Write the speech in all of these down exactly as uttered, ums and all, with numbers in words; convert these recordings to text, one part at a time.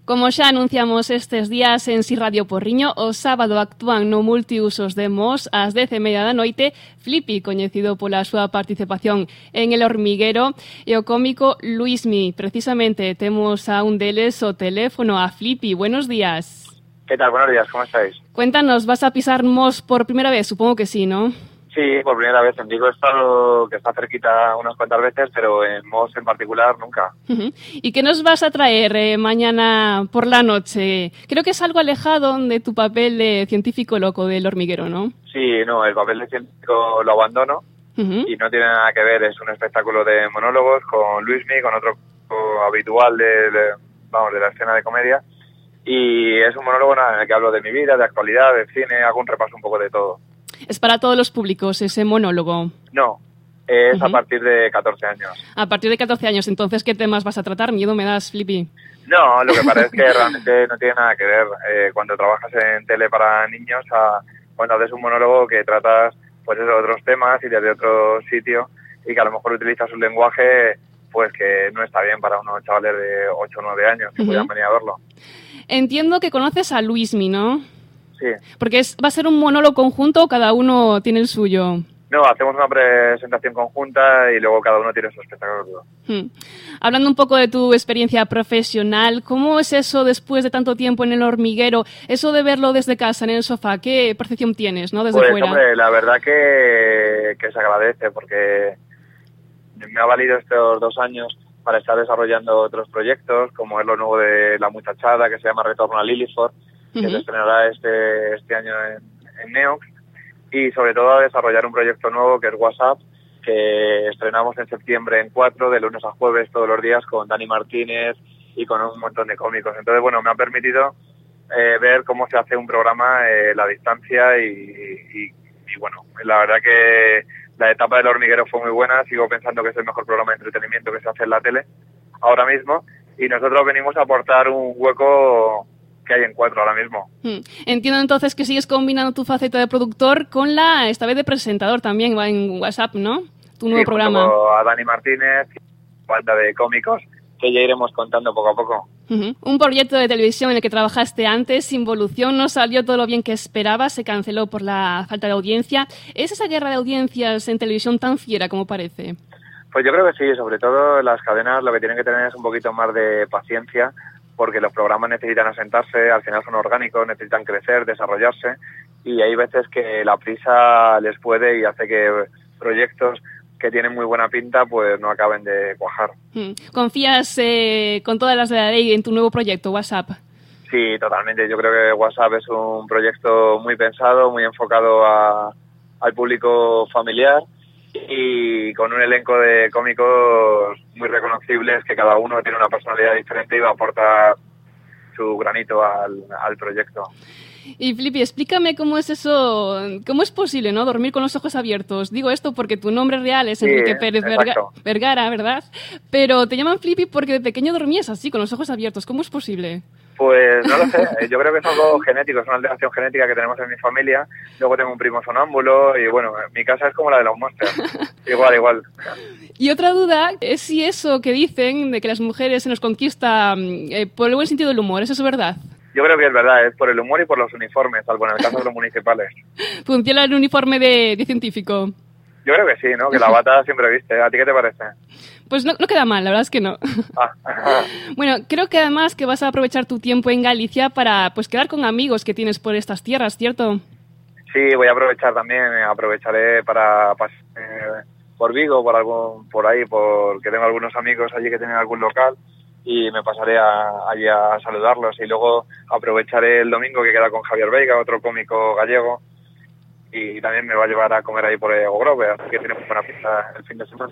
Como xa anunciamos estes días en Si Radio Porriño, o sábado actúan no Multiusos de Mos ás dez e media da noite Flippy, coñecido pola súa participación en El Hormiguero, e o cómico Luismi. Precisamente temos a un deles o teléfono, a Flippy. Buenos días. ¿Qué tal? Buenos días, ¿cómo estáis? Cuéntanos, ¿vas a pisar Mos por primera vez? Supongo que sí, ¿no? Sí, por primera vez. En Vigo he estado, que está cerquita unas cuantas veces, pero en Mos en particular nunca. Uh-huh. ¿Y qué nos vas a traer eh, mañana por la noche? Creo que es algo alejado de tu papel de científico loco del hormiguero, ¿no? Sí, no, el papel de científico lo abandono uh-huh. y no tiene nada que ver. Es un espectáculo de monólogos con Luismi, con otro habitual de, de, vamos, de la escena de comedia. Y es un monólogo en el que hablo de mi vida, de actualidad, de cine, hago un repaso un poco de todo. ¿Es para todos los públicos ese monólogo? No, es uh-huh. a partir de catorce años. A partir de catorce años, entonces, ¿qué temas vas a tratar? ¿Miedo me das, Flippy? No, lo que parece es que realmente no tiene nada que ver. Eh, cuando trabajas en tele para niños, a, cuando haces un monólogo que tratas pues eso, otros temas y desde otro sitio, y que a lo mejor utilizas un lenguaje pues que no está bien para unos chavales de ocho o nueve años que uh-huh. puedan venir a verlo. Entiendo que conoces a Luismi, ¿no? Sí. Porque es, ¿va a ser un monólogo conjunto o cada uno tiene el suyo? No, hacemos una presentación conjunta y luego cada uno tiene su espectáculo. Hmm. Hablando un poco de tu experiencia profesional, ¿cómo es eso después de tanto tiempo en El Hormiguero? Eso de verlo desde casa, en el sofá, ¿qué percepción tienes, no, desde pues, fuera? Hombre, la verdad que, que se agradece porque me ha valido estos dos años para estar desarrollando otros proyectos, como es lo nuevo de La Muchachada, que se llama Retorno a Lilliput, que uh-huh. se estrenará este, este año en, en Neox, y sobre todo a desarrollar un proyecto nuevo que es WhatsApp, que estrenamos en septiembre en cuatro, de lunes a jueves todos los días, con Dani Martínez y con un montón de cómicos. Entonces, bueno, me ha permitido eh, ver cómo se hace un programa eh, a la distancia y, y, y, bueno, la verdad que la etapa del Hormiguero fue muy buena, sigo pensando que es el mejor programa de entretenimiento que se hace en la tele ahora mismo, y nosotros venimos a aportar un hueco que hay en cuatro ahora mismo. Hmm. Entiendo entonces que sigues combinando tu faceta de productor con la, esta vez de presentador también, va en WhatsApp, ¿no? Tu nuevo sí, programa. A Dani Martínez, banda de cómicos, que ya iremos contando poco a poco. Uh-huh. Un proyecto de televisión en el que trabajaste antes, Involución, no salió todo lo bien que esperabas, se canceló por la falta de audiencia. ¿Es esa guerra de audiencias en televisión tan fiera como parece? Pues yo creo que sí, sobre todo las cadenas lo que tienen que tener es un poquito más de paciencia, porque los programas necesitan asentarse, al final son orgánicos, necesitan crecer, desarrollarse, y hay veces que la prisa les puede y hace que proyectos que tienen muy buena pinta pues no acaben de cuajar. ¿Confías eh, con todas las de la ley en tu nuevo proyecto, WhatsApp? Sí, totalmente. Yo creo que WhatsApp es un proyecto muy pensado, muy enfocado a, al público familiar, y con un elenco de cómicos muy reconocibles que cada uno tiene una personalidad diferente y va a aportar su granito al, al proyecto. Y Flippy, explícame cómo es eso, cómo es posible, ¿no? Dormir con los ojos abiertos. Digo esto porque tu nombre real es Enrique sí, Pérez Verga- Vergara, ¿verdad? Pero te llaman Flippy porque de pequeño dormías así, con los ojos abiertos. ¿Cómo es posible? Pues no lo sé, yo creo que es algo genético, es una alteración genética que tenemos en mi familia. Luego tengo un primo sonámbulo y bueno, mi casa es como la de los monsters. Igual, igual. Y otra duda es si eso que dicen de que las mujeres se nos conquista eh, por el buen sentido del humor, ¿eso es verdad? Yo creo que es verdad, es por el humor y por los uniformes, salvo en el caso de los municipales. ¿Funciona el uniforme de, de científico? Yo creo que sí, ¿no? Que la bata siempre viste. ¿A ti qué te parece? Pues no, no queda mal, la verdad es que no. Ah. Bueno, creo que además que vas a aprovechar tu tiempo en Galicia para pues quedar con amigos que tienes por estas tierras, ¿cierto? Sí, voy a aprovechar también, aprovecharé para pasar eh, por Vigo, por algún, por ahí, porque tengo algunos amigos allí que tienen algún local y me pasaré a, allí a saludarlos, y luego aprovecharé el domingo que queda con Javier Veiga, otro cómico gallego, y también me va a llevar a comer ahí por Ego Grove, así que tiene muy buena pinta el fin de semana.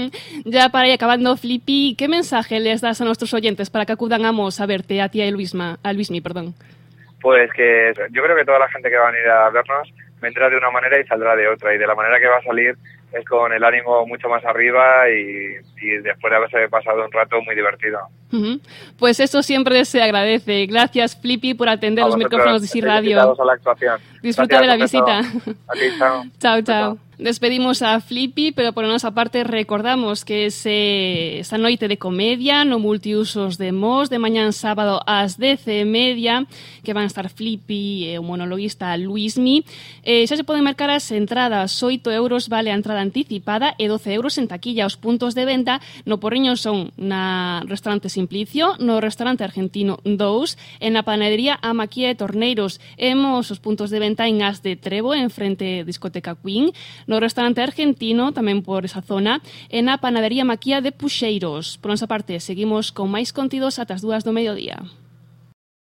Ya para ir acabando, Flippy, ¿qué mensaje les das a nuestros oyentes para que acudan a Mos a verte, a ti y a Luisma, a Luismi, perdón? Pues que yo creo que toda la gente que va a venir a vernos vendrá de una manera y saldrá de otra, y de la manera que va a salir es con el ánimo mucho más arriba y, y después de haberse pasado un rato muy divertido. Uh-huh. Pues eso siempre se agradece. Gracias, Flippy, por atender a los micrófonos de Si Radio. A la actuación. Disfruta Gracias, de la perfecto. visita. Aquí, chao. Chao, chao. Despedimos a Flippy, pero por nosa parte recordamos que ese, esa noite de comedia no Multiusos de Mos, de mañán sábado ás dez e media, que van a estar Flippy e o monologuista Luismi. Eh, xa se poden mercar as entradas, oito euros vale a entrada anticipada e doce euros en taquilla. Os puntos de venta no Porriño son na restaurante Simplicio, no restaurante Argentino dous, en na panadería A Maquía de Torneiros. Hemos os puntos de venta en As de Trevo, en frente Discoteca Queen, no restaurante Argentino, tamén por esa zona, e na panadería Maquía de Puxeiros. Por nosa parte, seguimos con máis contidos ata as dúas do mediodía.